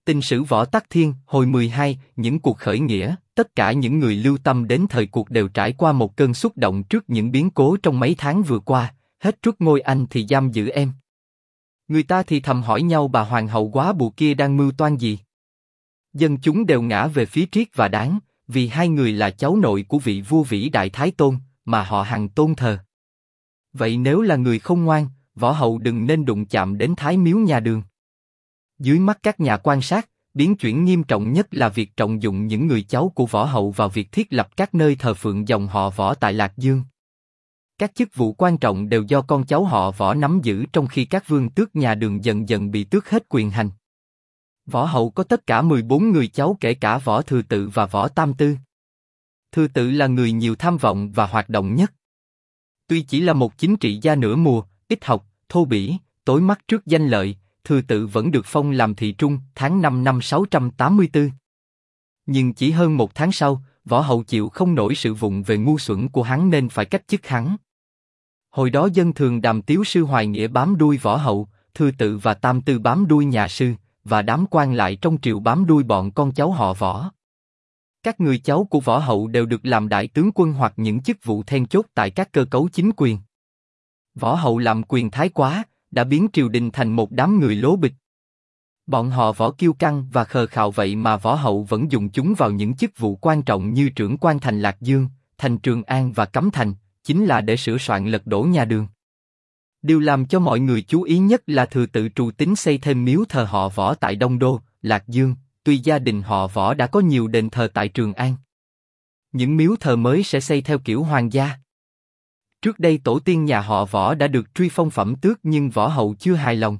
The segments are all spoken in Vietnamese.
Tình sử Võ Tắc Thiên, hồi 12, những cuộc khởi nghĩa, tất cả những người lưu tâm đến thời cuộc đều trải qua một cơn xúc động trước những biến cố trong mấy tháng vừa qua, hết trút ngôi anh thì giam giữ em. Người ta thì thầm hỏi nhau bà hoàng hậu quá bụa kia đang mưu toan gì. Dân chúng đều ngã về phía Triết và Đáng, vì hai người là cháu nội của vị vua vĩ đại Thái Tôn, mà họ hằng tôn thờ. Vậy nếu là người không ngoan, võ hậu đừng nên đụng chạm đến Thái miếu nhà Đường. Dưới mắt các nhà quan sát, biến chuyển nghiêm trọng nhất là việc trọng dụng những người cháu của võ hậu vào việc thiết lập các nơi thờ phượng dòng họ Võ tại Lạc Dương. Các chức vụ quan trọng đều do con cháu họ Võ nắm giữ, trong khi các vương tước nhà Đường dần dần bị tước hết quyền hành. Võ hậu có tất cả 14 người cháu, kể cả Võ Thừa Tự và Võ Tam Tư. Thừa Tự là người nhiều tham vọng và hoạt động nhất. Tuy chỉ là một chính trị gia nửa mùa, ít học, thô bỉ, tối mắt trước danh lợi, Thừa Tự vẫn được phong làm thị trung tháng 5 năm 684. Nhưng chỉ hơn một tháng sau, võ hậu chịu không nổi sự vụng về ngu xuẩn của hắn nên phải cách chức hắn. Hồi đó dân thường đàm tiếu sư Hoài Nghĩa bám đuôi võ hậu, Thừa Tự và Tam Tư bám đuôi nhà sư, và đám quan lại trong triều bám đuôi bọn con cháu họ Võ. Các người cháu của võ hậu đều được làm đại tướng quân hoặc những chức vụ then chốt tại các cơ cấu chính quyền. Võ hậu làm quyền thái quá, đã biến triều đình thành một đám người lố bịch. Bọn họ Võ kiêu căng và khờ khạo, vậy mà võ hậu vẫn dùng chúng vào những chức vụ quan trọng như trưởng quan thành Lạc Dương, thành Trường An và Cấm Thành, chính là để sửa soạn lật đổ nhà Đường. Điều làm cho mọi người chú ý nhất là Thừa Tự trù tính xây thêm miếu thờ họ Võ tại Đông Đô, Lạc Dương, tuy gia đình họ Võ đã có nhiều đền thờ tại Trường An. Những miếu thờ mới sẽ xây theo kiểu hoàng gia. Trước đây tổ tiên nhà họ Võ đã được truy phong phẩm tước nhưng võ hậu chưa hài lòng.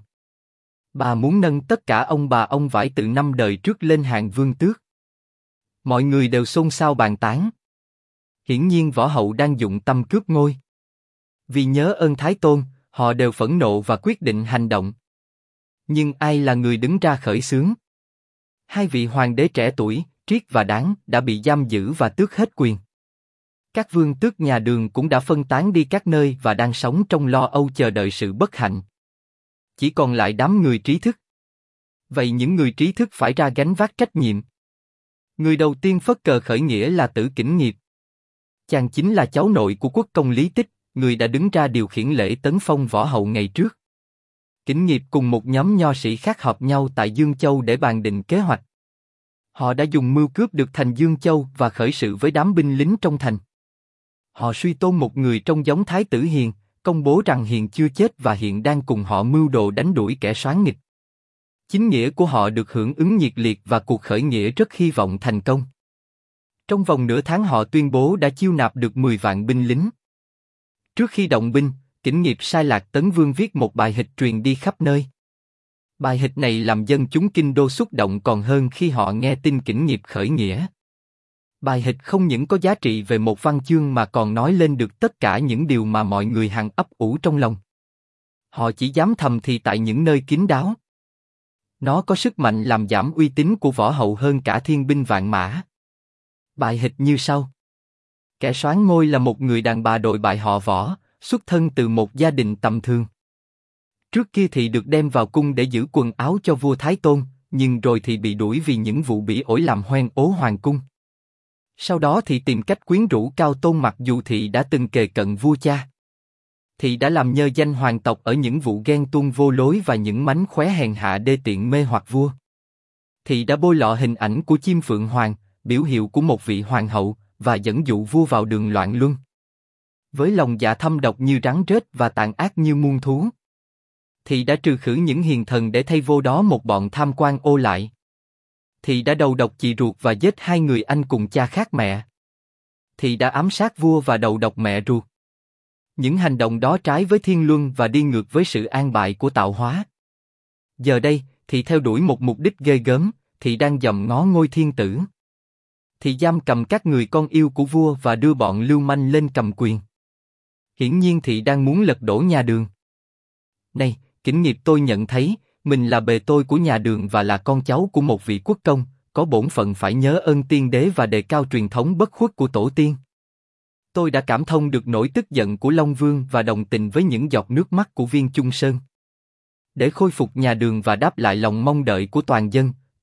Bà muốn nâng tất cả ông bà ông vải từ 5 đời trước lên hàng vương tước. Mọi người đều xôn xao bàn tán. Hiển nhiên võ hậu đang dụng tâm cướp ngôi. Vì nhớ ơn Thái Tôn, họ đều phẫn nộ và quyết định hành động. Nhưng ai là người đứng ra khởi xướng? Hai vị hoàng đế trẻ tuổi, Triết và Đáng, đã bị giam giữ và tước hết quyền. Các vương tước nhà Đường cũng đã phân tán đi các nơi và đang sống trong lo âu chờ đợi sự bất hạnh. Chỉ còn lại đám người trí thức. Vậy những người trí thức phải ra gánh vác trách nhiệm. Người đầu tiên phất cờ khởi nghĩa là Tử Kỉnh Nghiệp. Chàng chính là cháu nội của quốc công Lý Tích, người đã đứng ra điều khiển lễ tấn phong võ hậu ngày trước. Kỉnh Nghiệp cùng một nhóm nho sĩ khác họp nhau tại Dương Châu để bàn định kế hoạch. Họ đã dùng mưu cướp được thành Dương Châu và khởi sự với đám binh lính trong thành. Họ suy tôn một người trong giống Thái tử Hiền, công bố rằng Hiền chưa chết và hiện đang cùng họ mưu đồ đánh đuổi kẻ soán nghịch. Chính nghĩa của họ được hưởng ứng nhiệt liệt và cuộc khởi nghĩa rất hy vọng thành công. Trong vòng nửa tháng họ tuyên bố đã chiêu nạp được 10 vạn binh lính. Trước khi động binh, Kỉnh Nghiệp sai Lạc Tấn Vương viết một bài hịch truyền đi khắp nơi. Bài hịch này làm dân chúng kinh đô xúc động còn hơn khi họ nghe tin Kỉnh Nghiệp khởi nghĩa. Bài hịch không những có giá trị về một văn chương mà còn nói lên được tất cả những điều mà mọi người hằng ấp ủ trong lòng. Họ chỉ dám thầm thì tại những nơi kín đáo. Nó có sức mạnh làm giảm uy tín của võ hậu hơn cả thiên binh vạn mã. Bài hịch như sau. Kẻ soán ngôi là một người đàn bà đội bại họ Võ, xuất thân từ một gia đình tầm thường. Trước kia thì được đem vào cung để giữ quần áo cho vua Thái Tôn, nhưng rồi thì bị đuổi vì những vụ bỉ ổi làm hoen ố hoàng cung. Sau đó thì tìm cách quyến rũ Cao Tôn, mặc dù thị đã từng kề cận vua cha. Thị đã làm nhơ danh hoàng tộc ở những vụ ghen tuông vô lối và những mánh khóe hèn hạ đê tiện mê hoặc vua. Thị đã bôi lọ hình ảnh của chim phượng hoàng, biểu hiệu của một vị hoàng hậu, và dẫn dụ vua vào đường loạn luân. Với lòng dạ thâm độc như rắn rết và tàn ác như muôn thú, Thị đã trừ khử những hiền thần để thay vô đó một bọn tham quan ô lại. Thị đã đầu độc chị ruột và giết 2 người anh cùng cha khác mẹ. Thị đã ám sát vua và đầu độc mẹ ruột. Những hành động đó trái với thiên luân và đi ngược với sự an bài của tạo hóa. Giờ đây, Thị theo đuổi một mục đích ghê gớm, Thị đang dòm ngó ngôi thiên tử. Thị giam cầm các người con yêu của vua và đưa bọn lưu manh lên cầm quyền. Hiển nhiên Thị đang muốn lật đổ nhà Đường. Này, Kỉnh Nghiệp, tôi nhận thấy mình là bề tôi của nhà Đường và là con cháu của một vị quốc công, có bổn phận phải nhớ ơn tiên đế và đề cao truyền thống bất khuất của tổ tiên. Tôi đã cảm thông được nỗi tức giận của Long Vương và đồng tình với những giọt nước mắt của Viên Chung Sơn. Để khôi phục nhà Đường và đáp lại lòng mong đợi của toàn dân,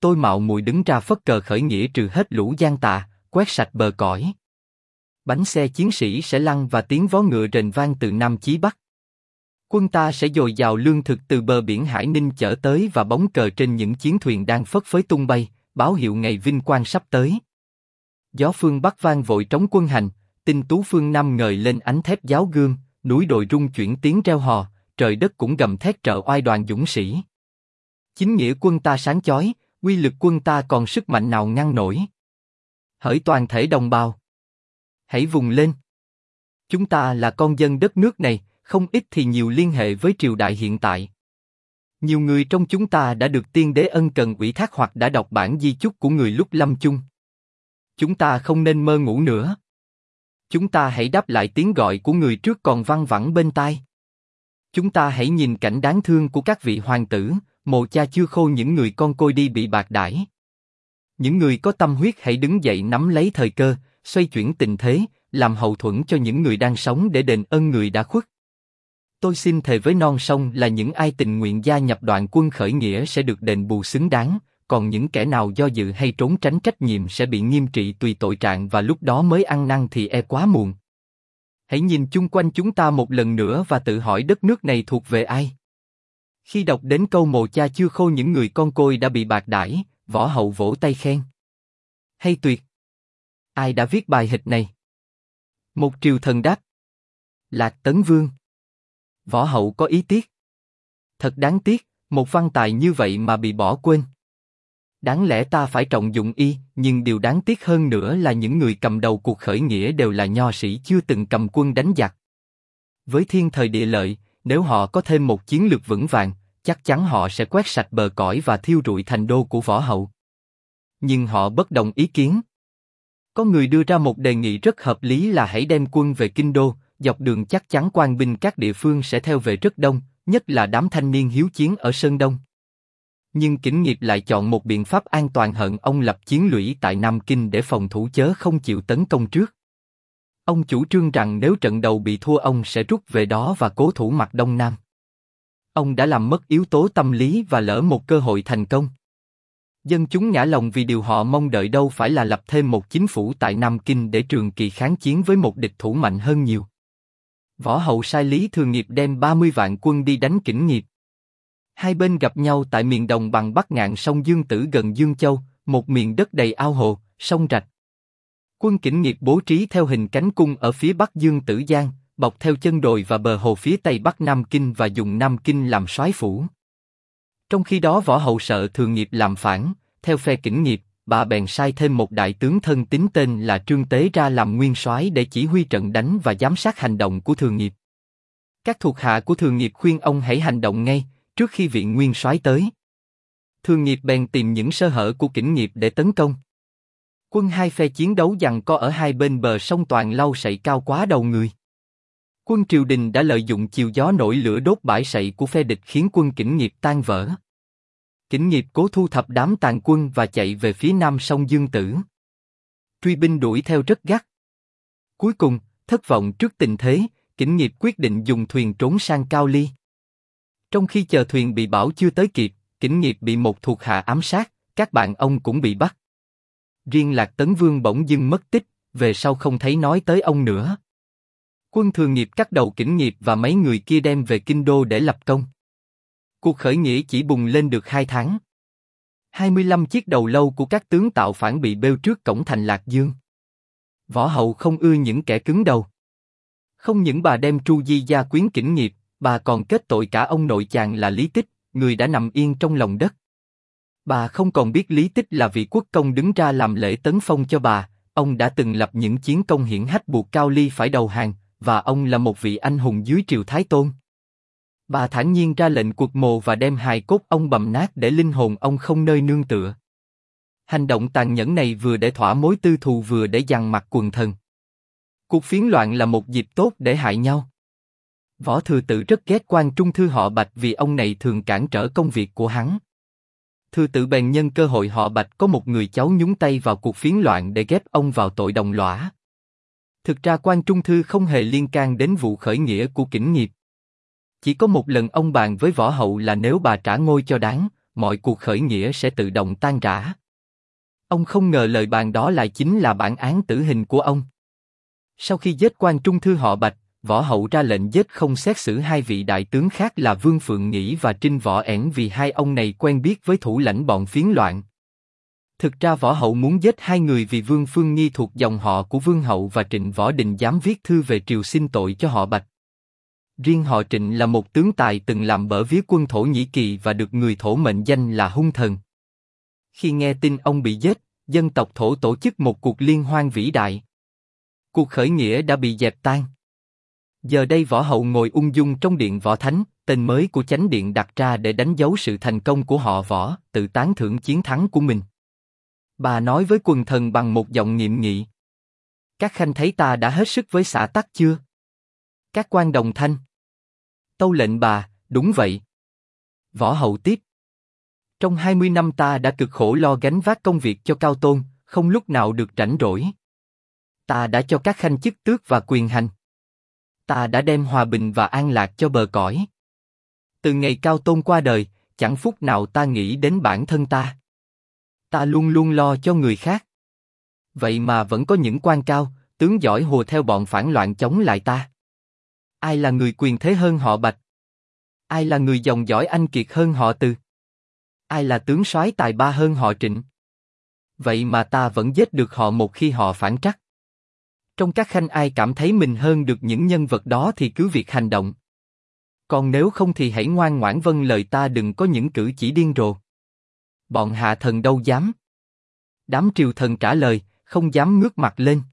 tôi mạo muội đứng ra phất cờ khởi nghĩa trừ hết lũ gian tà, quét sạch bờ cõi. Bánh xe chiến sĩ sẽ lăn và tiếng vó ngựa rền vang từ Nam chí Bắc. Quân ta sẽ dồi dào lương thực từ bờ biển Hải Ninh chở tới và bóng cờ trên những chiến thuyền đang phất phới tung bay, báo hiệu ngày vinh quang sắp tới. Gió phương Bắc vang vội trống quân hành, tinh tú phương Nam ngời lên ánh thép giáo gương, núi đồi rung chuyển tiếng reo hò, trời đất cũng gầm thét trợ oai đoàn dũng sĩ. Chính nghĩa quân ta sáng chói, uy lực quân ta còn sức mạnh nào ngăn nổi. Hỡi toàn thể đồng bào, hãy vùng lên. Chúng ta là con dân đất nước này, không ít thì nhiều liên hệ với triều đại hiện tại. Nhiều người trong chúng ta đã được tiên đế ân cần ủy thác hoặc đã đọc bản di chúc của người lúc lâm chung. Chúng ta không nên mơ ngủ nữa. Chúng ta hãy đáp lại tiếng gọi của người trước còn văng vẳng bên tai. Chúng ta hãy nhìn cảnh đáng thương của các vị hoàng tử, mồ cha chưa khô những người con côi đi bị bạc đãi. Những người có tâm huyết hãy đứng dậy nắm lấy thời cơ, xoay chuyển tình thế, làm hậu thuẫn cho những người đang sống để đền ơn người đã khuất. Tôi xin thề với non sông là những ai tình nguyện gia nhập đoàn quân khởi nghĩa sẽ được đền bù xứng đáng, còn những kẻ nào do dự hay trốn tránh trách nhiệm sẽ bị nghiêm trị tùy tội trạng và lúc đó mới ăn năn thì e quá muộn. Hãy nhìn chung quanh chúng ta một lần nữa và tự hỏi đất nước này thuộc về ai. Khi đọc đến câu mồ cha chưa khô những người con côi đã bị bạc đãi, Võ Hậu vỗ tay khen. Hay tuyệt! Ai đã viết bài hịch này? Một triều thần đáp. Lạc Tấn Vương. Võ Hậu có ý tiếc. Thật đáng tiếc, một văn tài như vậy mà bị bỏ quên. Đáng lẽ ta phải trọng dụng y, nhưng điều đáng tiếc hơn nữa là những người cầm đầu cuộc khởi nghĩa đều là nho sĩ chưa từng cầm quân đánh giặc. Với thiên thời địa lợi, nếu họ có thêm một chiến lược vững vàng, chắc chắn họ sẽ quét sạch bờ cõi và thiêu rụi thành đô của Võ Hậu. Nhưng họ bất đồng ý kiến. Có người đưa ra một đề nghị rất hợp lý là hãy đem quân về Kinh Đô, dọc đường chắc chắn quan binh các địa phương sẽ theo về rất đông, nhất là đám thanh niên hiếu chiến ở Sơn Đông. Nhưng Kỉnh Nghiệp lại chọn một biện pháp an toàn hơn, ông lập chiến lũy tại Nam Kinh để phòng thủ chớ không chịu tấn công trước. Ông chủ trương rằng nếu trận đầu bị thua ông sẽ rút về đó và cố thủ mặt Đông Nam. Ông đã làm mất yếu tố tâm lý và lỡ một cơ hội thành công. Dân chúng ngã lòng vì điều họ mong đợi đâu phải là lập thêm một chính phủ tại Nam Kinh để trường kỳ kháng chiến với một địch thủ mạnh hơn nhiều. Võ Hậu sai Lý Thường Nghiệp đem 30 vạn quân đi đánh Kỉnh Nghiệp. Hai bên gặp nhau tại miền đồng bằng bắc ngạn sông Dương Tử gần Dương Châu, một miền đất đầy ao hồ, sông rạch. Quân Kỉnh Nghiệp bố trí theo hình cánh cung ở phía bắc Dương Tử Giang, bọc theo chân đồi và bờ hồ phía tây bắc Nam Kinh và dùng Nam Kinh làm soái phủ. Trong khi đó Võ Hậu sợ Thường Nghiệp làm phản, theo phe Kỉnh Nghiệp, bà bèn sai thêm một đại tướng thân tín tên là Trương Tế ra làm nguyên soái để chỉ huy trận đánh và giám sát hành động của Thường Nghiệp. Các thuộc hạ của Thường Nghiệp khuyên ông hãy hành động ngay, trước khi viện nguyên soái tới. Thường Nghiệp bèn tìm những sơ hở của Kỉnh Nghiệp để tấn công. Quân hai phe chiến đấu giằng co ở hai bên bờ sông toàn lau sậy cao quá đầu người. Quân triều đình đã lợi dụng chiều gió nổi lửa đốt bãi sậy của phe địch khiến quân Kỉnh Nghiệp tan vỡ. Kỉnh Nghiệp cố thu thập đám tàn quân và chạy về phía nam sông Dương Tử. Truy binh đuổi theo rất gắt. Cuối cùng, thất vọng trước tình thế, Kỉnh Nghiệp quyết định dùng thuyền trốn sang Cao Ly. Trong khi chờ thuyền bị bão chưa tới kịp, Kỉnh Nghiệp bị một thuộc hạ ám sát, các bạn ông cũng bị bắt. Riêng Lạc Tấn Vương bỗng dưng mất tích, về sau không thấy nói tới ông nữa. Quân Thường Nghiệp cắt đầu Kỉnh Nghiệp và mấy người kia đem về Kinh Đô để lập công. Cuộc khởi nghĩa chỉ bùng lên được 2 tháng. 25 chiếc đầu lâu của các tướng tạo phản bị bêu trước cổng thành Lạc Dương. Võ Hậu không ưa những kẻ cứng đầu. Không những bà đem tru di gia quyến Kỉnh Nghiệp, bà còn kết tội cả ông nội chàng là Lý Tích, người đã nằm yên trong lòng đất. Bà không còn biết Lý Tích là vị quốc công đứng ra làm lễ tấn phong cho bà, ông đã từng lập những chiến công hiển hách buộc Cao Ly phải đầu hàng, và ông là một vị anh hùng dưới triều Thái Tôn. Bà thản nhiên ra lệnh quật mồ và đem hài cốt ông bầm nát để linh hồn ông không nơi nương tựa. Hành động tàn nhẫn này vừa để thỏa mối tư thù vừa để dằn mặt quần thần. Cuộc phiến loạn là một dịp tốt để hại nhau. Võ Thừa Tự rất ghét quan trung thư họ Bạch vì ông này thường cản trở công việc của hắn. Thừa Tự bèn nhân cơ hội họ Bạch có một người cháu nhúng tay vào cuộc phiến loạn để ghép ông vào tội đồng lõa. Thực ra quan trung thư không hề liên can đến vụ khởi nghĩa của Kỉnh Nghiệp. Chỉ có một lần ông bàn với Võ Hậu là nếu bà trả ngôi cho đáng, mọi cuộc khởi nghĩa sẽ tự động tan rã. Ông không ngờ lời bàn đó lại chính là bản án tử hình của ông. Sau khi giết quan trung thư họ Bạch, Võ Hậu ra lệnh giết không xét xử hai vị đại tướng khác là Vương Phượng Nghĩ và Trinh Võ Ẻn vì hai ông này quen biết với thủ lãnh bọn phiến loạn. Thực ra Võ Hậu muốn giết hai người vì Vương Phương Nghi thuộc dòng họ của Vương Hậu và Trịnh Võ Đình dám viết thư về triều xin tội cho họ Bạch. Riêng họ Trịnh là một tướng tài từng làm bở vía quân Thổ Nhĩ Kỳ và được người Thổ mệnh danh là hung thần. Khi nghe tin ông bị giết, dân tộc Thổ tổ chức một cuộc liên hoan vĩ đại. Cuộc khởi nghĩa đã bị dẹp tan. Giờ đây Võ Hậu ngồi ung dung trong điện Võ Thánh, tên mới của chánh điện đặt ra để đánh dấu sự thành công của họ Võ, tự tán thưởng chiến thắng của mình. Bà nói với quần thần bằng một giọng nghiêm nghị. Các khanh thấy ta đã hết sức với xã tắc chưa? Các quan đồng thanh. Tâu lệnh bà, đúng vậy. Võ Hậu tiếp. Trong 20 năm ta đã cực khổ lo gánh vác công việc cho Cao Tôn, không lúc nào được rảnh rỗi. Ta đã cho các khanh chức tước và quyền hành. Ta đã đem hòa bình và an lạc cho bờ cõi. Từ ngày Cao Tôn qua đời, chẳng phút nào ta nghĩ đến bản thân ta. Ta luôn luôn lo cho người khác. Vậy mà vẫn có những quan cao, tướng giỏi hùa theo bọn phản loạn chống lại ta. Ai là người quyền thế hơn họ Bạch? Ai là người dòng dõi anh kiệt hơn họ Từ? Ai là tướng soái tài ba hơn họ Trịnh? Vậy mà ta vẫn giết được họ một khi họ phản trắc. Trong các khanh ai cảm thấy mình hơn được những nhân vật đó thì cứ việc hành động. Còn nếu không thì hãy ngoan ngoãn vâng lời ta, đừng có những cử chỉ điên rồ. Bọn hạ thần đâu dám. Đám triều thần trả lời, không dám ngước mặt lên.